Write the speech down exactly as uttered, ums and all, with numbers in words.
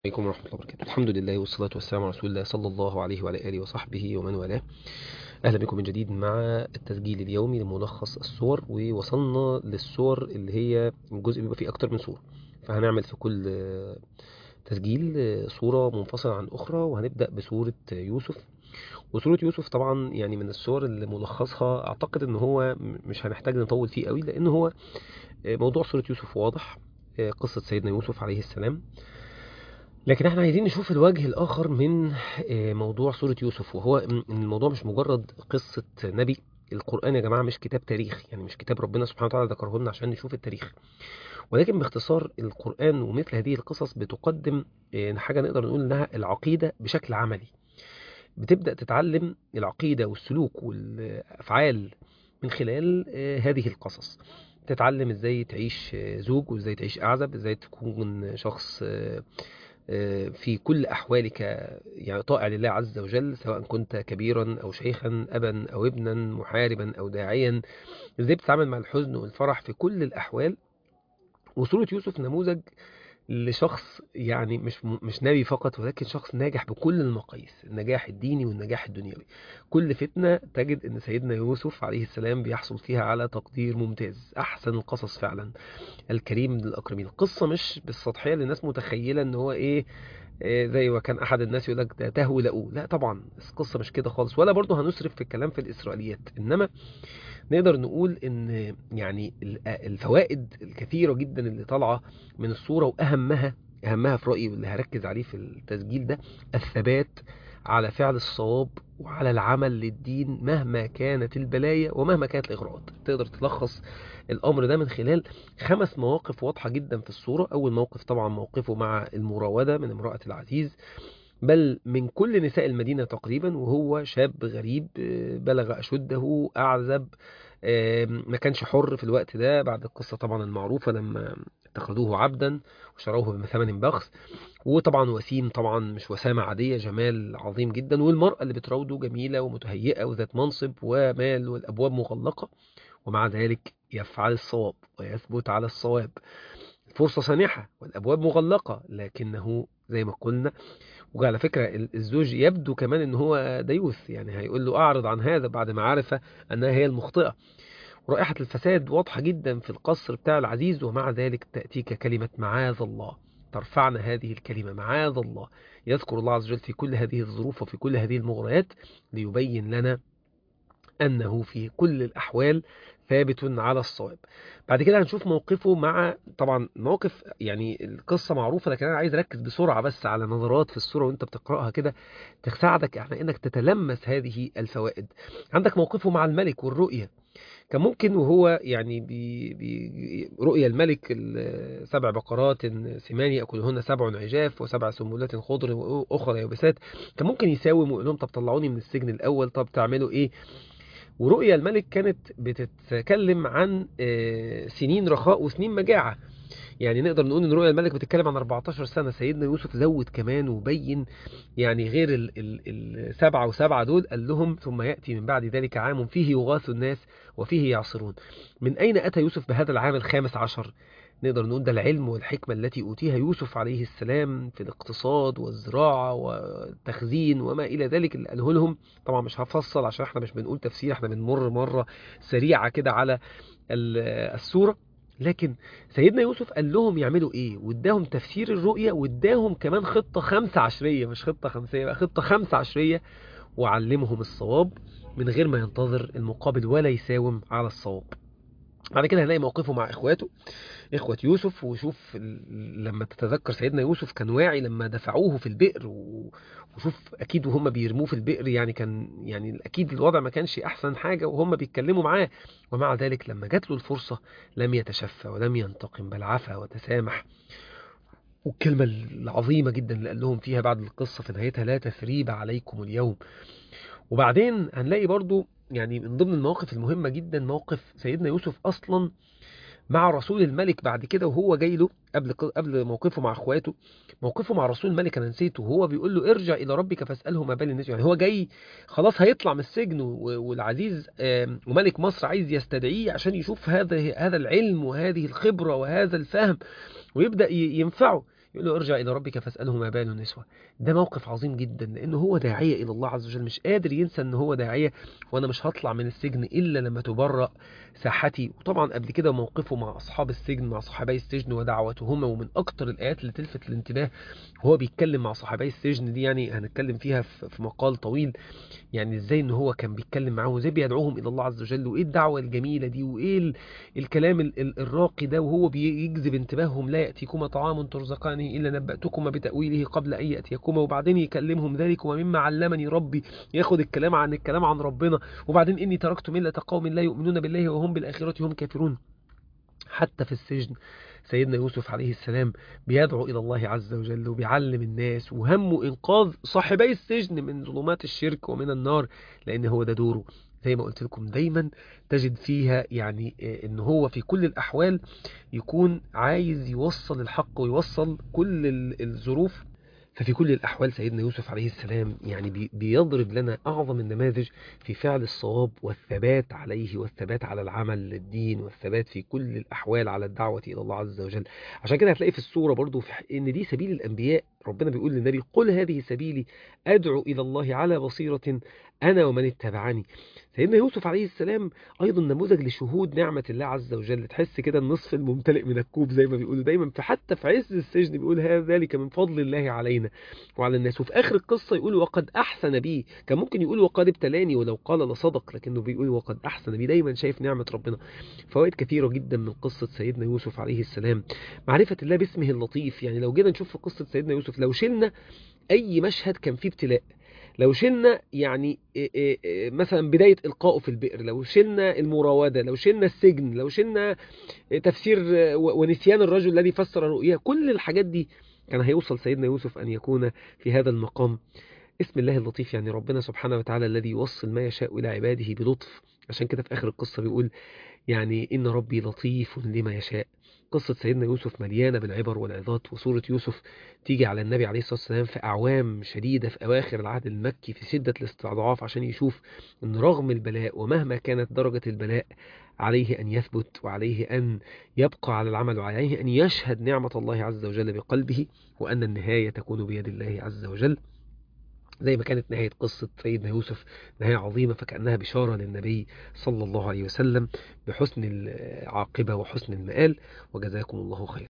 عليكم ورحمة الله وبركاته. الحمد لله والصلاة والسلام على رسول الله صلى الله عليه وعلى آله وصحبه ومن والاه. أهلا بكم من جديد مع التسجيل اليومي لملخص الصور، ووصلنا للصور اللي هي الجزء بيبقى فيه أكتر من صورة، فهنعمل في كل تسجيل صورة منفصلة عن أخرى، وهنبدأ بصورة يوسف. وصورة يوسف طبعا يعني من الصور اللي ملخصها أعتقد إن هو مش هنحتاج نطول فيه قوي، لأن هو موضوع صورة يوسف واضح، قصة سيدنا يوسف عليه السلام. لكن احنا عايزين نشوف الوجه الآخر من آه، موضوع سورة يوسف، وهو إن الموضوع مش مجرد قصة نبي. القرآن يا جماعة مش كتاب تاريخ، يعني مش كتاب ربنا سبحانه وتعالى ذكره لنا عشان نشوف التاريخ، ولكن باختصار القرآن ومثل هذه القصص بتقدم آه، حاجة نقدر نقول إنها العقيدة بشكل عملي. بتبدأ تتعلم العقيدة والسلوك والأفعال من خلال آه، هذه القصص. تتعلم ازاي تعيش آه، زوج، وازاي تعيش أعزب، ازاي تكون شخص آه، في كل أحوالك يعني طائع لله عز وجل، سواء كنت كبيرا أو شيخا، أبا أو ابنا، محاربا أو داعيا. ازاي بتتعامل مع الحزن والفرح في كل الأحوال. وسورة يوسف نموذج لشخص يعني مش مش نبي فقط، ولكن شخص ناجح بكل المقاييس، النجاح الديني والنجاح الدنيوي. كل فتنة تجد ان سيدنا يوسف عليه السلام بيحصل فيها على تقدير ممتاز، احسن القصص فعلا، الكريم من الاكرمين. القصة مش بالسطحية اللي الناس متخيلة ان هو ايه، إيه زي ما كان احد الناس يقول لك ده تهوي لقوه. لا طبعا القصه مش كده خالص، ولا برضه هنسرف في الكلام في الاسرائيليات، انما نقدر نقول ان يعني ال- الفوائد الكثيره جدا اللي طالعه من الصوره، واهمها اهمها في رايي واللي هركز عليه في التسجيل ده الثبات على فعل الصواب وعلى العمل للدين مهما كانت البلايا ومهما كانت الإغراءات. تقدر تلخص الأمر ده من خلال خمس مواقف واضحة جدا في الصورة. أول موقف طبعا موقفه مع المراودة من امرأة العزيز، بل من كل نساء المدينة تقريبا، وهو شاب غريب آه، بلغ أشده، أعزب، آه، ما كانش حر في الوقت ده، بعد القصة طبعا المعروفة لما اتخذوه عبدا وشروه بثمن بخس. وطبعا وسيم، طبعا مش وسامة عادية، جمال عظيم جدا، والمرأة اللي بتراوده جميلة ومتهيئة وذات منصب ومال والأبواب مغلقة، ومع ذلك يفعل الصواب ويثبت على الصواب. فرصة سانحة والأبواب مغلقة، لكنه زي ما قلنا. وعلى فكرة ال- الزوج يبدو كمان ان هو ديوث، يعني هيقول له اعرض عن هذا بعد ما عرف انها هي المخطئة. ورائحة الفساد واضحة جدا في القصر بتاع العزيز، ومع ذلك تأتيك كلمة معاذ الله. ترفعنا هذه الكلمة معاذ الله. يذكر الله عز وجل في كل هذه الظروف وفي كل هذه المغريات ليبين لنا أنه في كل الأحوال ثابت على الصواب. بعد كده هنشوف موقفه مع، طبعا موقف يعني القصة معروفة، لكن أنا عايز أركز بسرعة بس على نظرات في الصورة وأنت بتقرأها كده تساعدك على أنك تتلمس هذه الفوائد. عندك موقفه مع الملك والرؤية. كان ممكن وهو يعني بي بي رؤيا الملك سبع بقرات سمان يأكلهن سبع عجاف وسبع سنبلات خضر وأخرى يابسات، كان ممكن يساوم ويقول لهم طب طلعوني من السجن الأول، طب تعملوا إيه. ورؤيا الملك كانت بتتكلم عن آه، سنين رخاء وسنين مجاعة. يعني نقدر نقول ان رؤيا الملك بتتكلم عن أربعتاشر سنة. سيدنا يوسف زود كمان وبين، يعني غير ال- ال- السبعة وسبعة دول قال لهم ثم يأتي من بعد ذلك عام فيه يغاث الناس وفيه يعصرون. من أين أتى يوسف بهذا العام الخامس عشر؟ نقدر نقول ده العلم والحكمة التي أوتيها يوسف عليه السلام في الاقتصاد والزراعة والتخزين وما إلى ذلك اللي قاله لهم. طبعا مش هفصل عشان احنا مش بنقول تفسير، احنا بنمر مرة سريعة كده على ال- السورة. لكن سيدنا يوسف قال لهم يعملوا ايه، واداهم تفسير الرؤية، واداهم كمان خطة خمسة عشرية، مش خطة خمسية بقى، خطة خمسة عشرية، وعلمهم الصواب من غير ما ينتظر المقابل ولا يساوم على الصواب. بعد كده هنلاقي موقفه مع اخواته، إخوة يوسف. وشوف ال- لما تتذكر سيدنا يوسف كان واعي لما دفعوه في البئر، و- وشوف أكيد وهم بيرموه في البئر، يعني كان يعني أكيد الوضع ما كانش أحسن حاجة وهم بيتكلموا معاه. ومع ذلك لما جات له الفرصة لم يتشفى ولم ينتقم، بل عفا وتسامح. والكلمة العظيمة جدا اللي قال لهم فيها بعد القصة في نهايتها لا تثريب عليكم اليوم. وبعدين هنلاقي برضو يعني من ضمن المواقف المهمة جدا موقف سيدنا يوسف أصلا مع رسول الملك بعد كده، وهو جاي له قبل قبل موقفه مع اخواته. موقفه مع رسول الملك انا نسيته، هو بيقول له ارجع الى ربك فاساله ما بال النسوة. يعني هو جاي خلاص هيطلع من السجن، و- والعزيز آم، وملك مصر عايز يستدعيه عشان يشوف هذا هذا العلم وهذه الخبرة وهذا الفهم، ويبدأ ي- ينفعه. يقول له ارجع إلى ربك فاسأله ما بال النسوة. ده موقف عظيم جدا، لأنه هو داعية إلى الله عز وجل، مش قادر ينسى أنه هو داعية، وأنا مش هطلع من السجن إلا لما تبرأ ساحتي. وطبعا قبل كده موقفه مع أصحاب السجن، مع صحابي السجن ودعوتهما، ومن أكتر الآيات اللي تلفت الانتباه هو بيتكلم مع صحابي السجن دي، يعني هنتكلم فيها في مقال طويل، يعني ازاي ان هو كان بيتكلم معاهم وازاي بيدعوهم الى الله عز وجل، وايه الدعوه الجميله دي، وايه ال- الكلام ال- ال- الراقي ده، وهو بيجذب انتباههم. لا ياتيكما طعام ترزقانه الا نباتكما بتاويله قبل ان ياتيكما. وبعدين يكلمهم ذلك ومما علمني ربي، ياخد الكلام عن الكلام عن ربنا. وبعدين اني تركت مله قوم لا يؤمنون بالله وهم بالاخره هم كافرون. حتى في السجن سيدنا يوسف عليه السلام بيدعو إلى الله عز وجل وبيعلم الناس، وهمه إنقاذ صاحبي السجن من ظلمات الشرك ومن النار، لأن هو ده دوره. زي ما قلت لكم دايما تجد فيها يعني آه، إن هو في كل الأحوال يكون عايز يوصل الحق ويوصل كل ال- الظروف. ففي كل الأحوال سيدنا يوسف عليه السلام يعني بي- بيضرب لنا أعظم النماذج في فعل الصواب والثبات عليه، والثبات على العمل للدين، والثبات في كل الأحوال على الدعوة إلى الله عز وجل. عشان كده هتلاقي في السورة برضو في ح- إن دي سبيل الأنبياء. ربنا بيقول للنبي قل هذه سبيلي أدعو إلى الله على بصيرة أنا ومن اتبعني. سيدنا يوسف عليه السلام أيضا نموذج لشهود نعمة الله عز وجل. تحس كده النصف الممتلئ من الكوب زي ما بيقولوا دايما، في حتى في عز السجن بيقول هذا ذلك من فضل الله علينا وعلى الناس. وفي آخر القصة يقول وقد أحسن بي. كان ممكن يقول وقد ابتلاني، ولو قال لصدق، لكنه بيقول وقد أحسن بي. دايما شايف نعمة ربنا. فوائد كثيرة جدا من قصة سيدنا يوسف عليه السلام. معرفة الله باسمه اللطيف. يعني لو جينا نشوف في قصة سيدنا يوسف، لو شلنا أي مشهد كان فيه ابتلاء، لو شلنا يعني إيه إيه إيه مثلا بداية إلقائه في البئر، لو شلنا المراودة، لو شلنا السجن، لو شلنا تفسير و- ونسيان الرجل الذي فسر رؤياه، كل الحاجات دي كان هيوصل سيدنا يوسف أن يكون في هذا المقام. اسم الله اللطيف، يعني ربنا سبحانه وتعالى الذي يوصل ما يشاء إلى عباده بلطف. عشان كده في آخر القصة بيقول يعني إن ربي لطيف لما يشاء. قصة سيدنا يوسف مليانة بالعبر والعظات. وسورة يوسف تيجي على النبي عليه الصلاة والسلام في أعوام شديدة في أواخر العهد المكي في شدة الاستضعاف، عشان يشوف أن رغم البلاء ومهما كانت درجة البلاء عليه أن يثبت، وعليه أن يبقى على العمل، وعليه أن يشهد نعمة الله عز وجل بقلبه، وأن النهاية تكون بيد الله عز وجل. زي ما كانت نهاية قصة سيدنا يوسف نهاية عظيمة، فكأنها بشارة للنبي صلى الله عليه وسلم بحسن العاقبة وحسن المآل. وجزاكم الله خيرا.